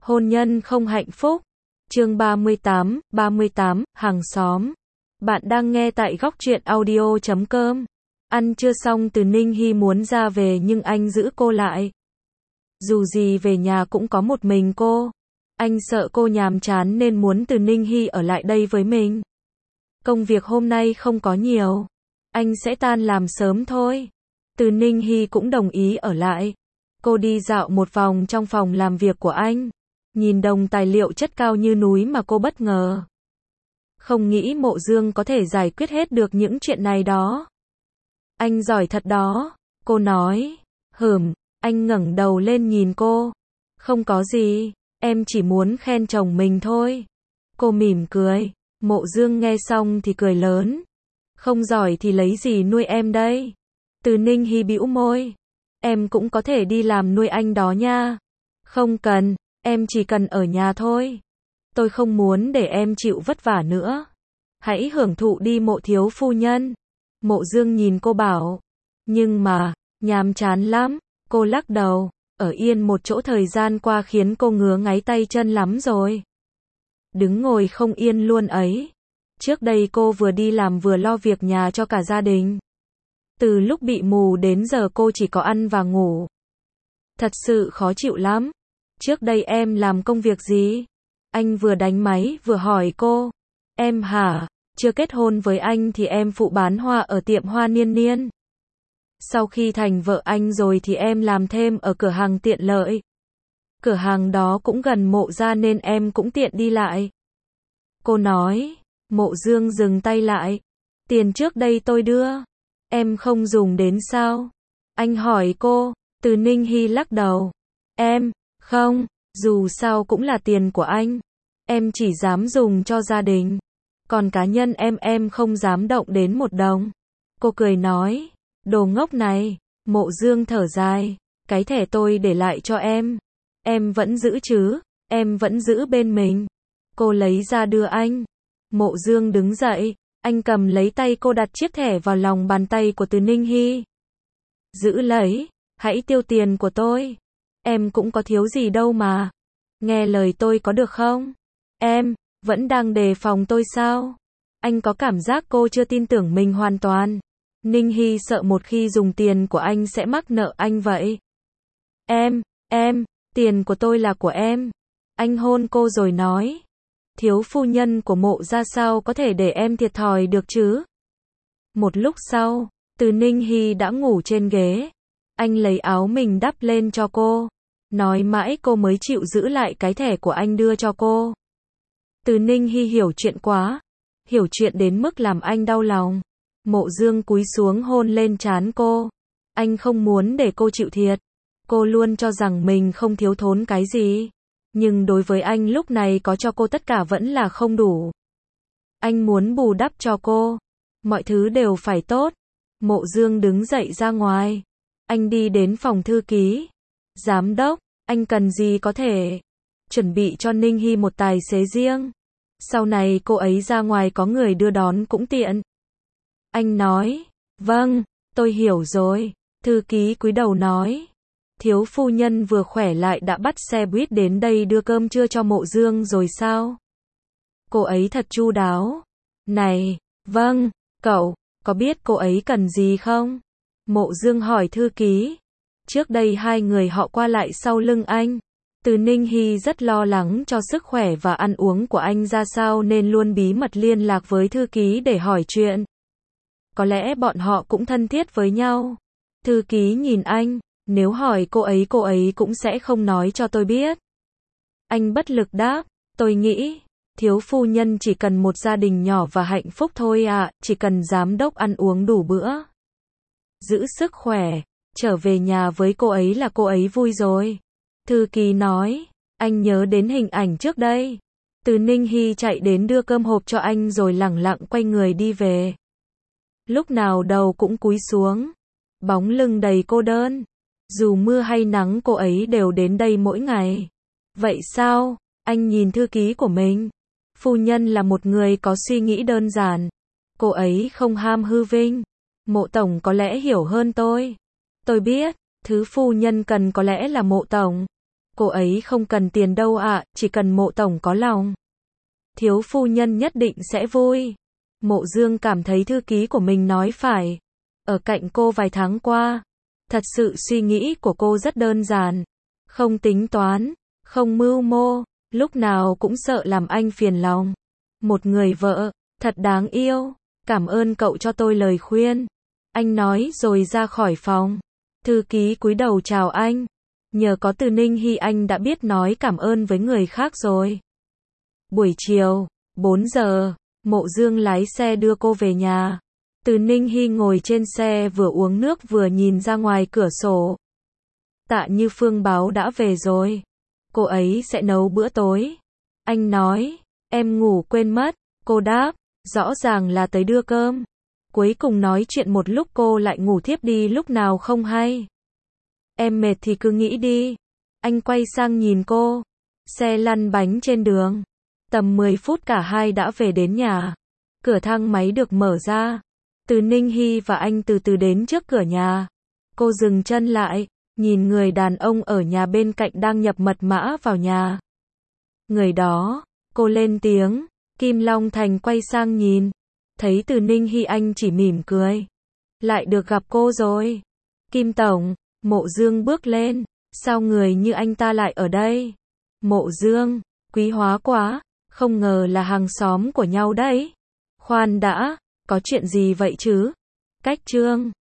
Hôn nhân không hạnh phúc. Chương 38, hàng xóm. Bạn đang nghe tại góc truyện audio.com. Ăn trưa xong Từ Ninh Hy muốn ra về nhưng anh giữ cô lại. Dù gì về nhà cũng có một mình cô. Anh sợ cô nhàm chán nên muốn Từ Ninh Hy ở lại đây với mình. Công việc hôm nay không có nhiều. Anh sẽ tan làm sớm thôi. Từ Ninh Hy cũng đồng ý ở lại. Cô đi dạo một vòng trong phòng làm việc của anh. Nhìn đống tài liệu chất cao như núi mà cô bất ngờ. Không nghĩ Mộ Dương có thể giải quyết hết được những chuyện này đó. Anh giỏi thật đó, cô nói. Anh ngẩng đầu lên nhìn cô. Không có gì, em chỉ muốn khen chồng mình thôi. Cô mỉm cười. Mộ Dương nghe xong thì cười lớn. Không giỏi thì lấy gì nuôi em đây? Từ Ninh Hy bĩu môi. Em cũng có thể đi làm nuôi anh đó nha. Không cần, em chỉ cần ở nhà thôi. Tôi không muốn để em chịu vất vả nữa. Hãy hưởng thụ đi Mộ thiếu phu nhân. Mộ Dương nhìn cô bảo. Nhưng mà, nhàm chán lắm. Cô lắc đầu. Ở yên một chỗ thời gian qua khiến cô ngứa ngáy tay chân lắm rồi. Đứng ngồi không yên luôn ấy. Trước đây cô vừa đi làm vừa lo việc nhà cho cả gia đình. Từ lúc bị mù đến giờ cô chỉ có ăn và ngủ. Thật sự khó chịu lắm. Trước đây em làm công việc gì? Anh vừa đánh máy vừa hỏi cô. Em hả? Chưa kết hôn với anh thì em phụ bán hoa ở tiệm hoa Niên Niên. Sau khi thành vợ anh rồi thì em làm thêm ở cửa hàng tiện lợi. Cửa hàng đó cũng gần Mộ ra nên em cũng tiện đi lại. Cô nói. Mộ Dương dừng tay lại. Tiền trước đây tôi đưa. Em không dùng đến sao? Anh hỏi cô. Từ Ninh Hy lắc đầu. Không, dù sao cũng là tiền của anh. Em chỉ dám dùng cho gia đình. Còn cá nhân em không dám động đến một đồng. Cô cười nói. Đồ ngốc này. Mộ Dương thở dài. Cái thẻ tôi để lại cho em. Em vẫn giữ chứ? Em vẫn giữ bên mình. Cô lấy ra đưa anh. Mộ Dương đứng dậy. Anh cầm lấy tay cô đặt chiếc thẻ vào lòng bàn tay của Từ Ninh Hy. Giữ lấy. Hãy tiêu tiền của tôi. Em cũng có thiếu gì đâu mà. Nghe lời tôi có được không? Em vẫn đang đề phòng tôi sao? Anh có cảm giác cô chưa tin tưởng mình hoàn toàn. Ninh Hy sợ một khi dùng tiền của anh sẽ mắc nợ anh vậy. Tiền của tôi là của em. Anh hôn cô rồi nói. Thiếu phu nhân của Mộ ra sao có thể để em thiệt thòi được chứ? Một lúc sau, Từ Ninh Hy đã ngủ trên ghế. Anh lấy áo mình đắp lên cho cô. Nói mãi cô mới chịu giữ lại cái thẻ của anh đưa cho cô. Từ Ninh Hy hiểu chuyện quá. Hiểu chuyện đến mức làm anh đau lòng. Mộ Dương cúi xuống hôn lên trán cô. Anh không muốn để cô chịu thiệt. Cô luôn cho rằng mình không thiếu thốn cái gì. Nhưng đối với anh lúc này có cho cô tất cả vẫn là không đủ. Anh muốn bù đắp cho cô. Mọi thứ đều phải tốt. Mộ Dương đứng dậy ra ngoài. Anh đi đến phòng thư ký. Giám đốc, anh cần gì có thể chuẩn bị cho Ninh Hy một tài xế riêng. Sau này cô ấy ra ngoài có người đưa đón cũng tiện. Anh nói, vâng, tôi hiểu rồi. Thư ký cúi đầu nói. Thiếu phu nhân vừa khỏe lại đã bắt xe buýt đến đây đưa cơm trưa cho Mộ Dương rồi sao? Cô ấy thật chu đáo. Này, vâng, cậu, có biết cô ấy cần gì không? Mộ Dương hỏi thư ký. Trước đây hai người họ qua lại sau lưng anh. Từ Ninh Hy rất lo lắng cho sức khỏe và ăn uống của anh ra sao nên luôn bí mật liên lạc với thư ký để hỏi chuyện. Có lẽ bọn họ cũng thân thiết với nhau. Thư ký nhìn anh. Nếu hỏi cô ấy cũng sẽ không nói cho tôi biết. Anh bất lực đáp. Tôi nghĩ, thiếu phu nhân chỉ cần một gia đình nhỏ và hạnh phúc thôi ạ. Chỉ cần giám đốc ăn uống đủ bữa. Giữ sức khỏe. Trở về nhà với cô ấy là cô ấy vui rồi. Thư ký nói. Anh nhớ đến hình ảnh trước đây. Từ Ninh Hy chạy đến đưa cơm hộp cho anh rồi lẳng lặng quay người đi về. Lúc nào đầu cũng cúi xuống. Bóng lưng đầy cô đơn. Dù mưa hay nắng cô ấy đều đến đây mỗi ngày. Vậy sao? Anh nhìn thư ký của mình. Phu nhân là một người có suy nghĩ đơn giản. Cô ấy không ham hư vinh. Mộ tổng có lẽ hiểu hơn tôi. Tôi biết, thứ phu nhân cần có lẽ là Mộ tổng. Cô ấy không cần tiền đâu ạ, chỉ cần Mộ tổng có lòng. Thiếu phu nhân nhất định sẽ vui. Mộ Dương cảm thấy thư ký của mình nói phải. Ở cạnh cô vài tháng qua, thật sự suy nghĩ của cô rất đơn giản. Không tính toán, không mưu mô, lúc nào cũng sợ làm anh phiền lòng. Một người vợ, thật đáng yêu. Cảm ơn cậu cho tôi lời khuyên. Anh nói rồi ra khỏi phòng. Thư ký cúi đầu chào anh. Nhờ có Từ Ninh Hy anh đã biết nói cảm ơn với người khác rồi. Buổi chiều, 4 giờ, Mộ Dương lái xe đưa cô về nhà. Từ Ninh Hy ngồi trên xe vừa uống nước vừa nhìn ra ngoài cửa sổ. Tạ Như Phương báo đã về rồi. Cô ấy sẽ nấu bữa tối. Anh nói, em ngủ quên mất. Cô đáp, rõ ràng là tới đưa cơm. Cuối cùng nói chuyện một lúc cô lại ngủ thiếp đi lúc nào không hay. Em mệt thì cứ nghĩ đi. Anh quay sang nhìn cô. Xe lăn bánh trên đường. Tầm 10 phút cả hai đã về đến nhà. Cửa thang máy được mở ra. Từ Ninh Hy và anh từ từ đến trước cửa nhà. Cô dừng chân lại, nhìn người đàn ông ở nhà bên cạnh đang nhập mật mã vào nhà. Người đó, cô lên tiếng. Kim Long Thành quay sang nhìn. Thấy Từ Ninh Hy anh chỉ mỉm cười. Lại được gặp cô rồi. Kim Tổng, Mộ Dương bước lên. Sao người như anh ta lại ở đây? Mộ Dương, quý hóa quá. Không ngờ là hàng xóm của nhau đấy. Khoan đã, có chuyện gì vậy chứ? Cách Trương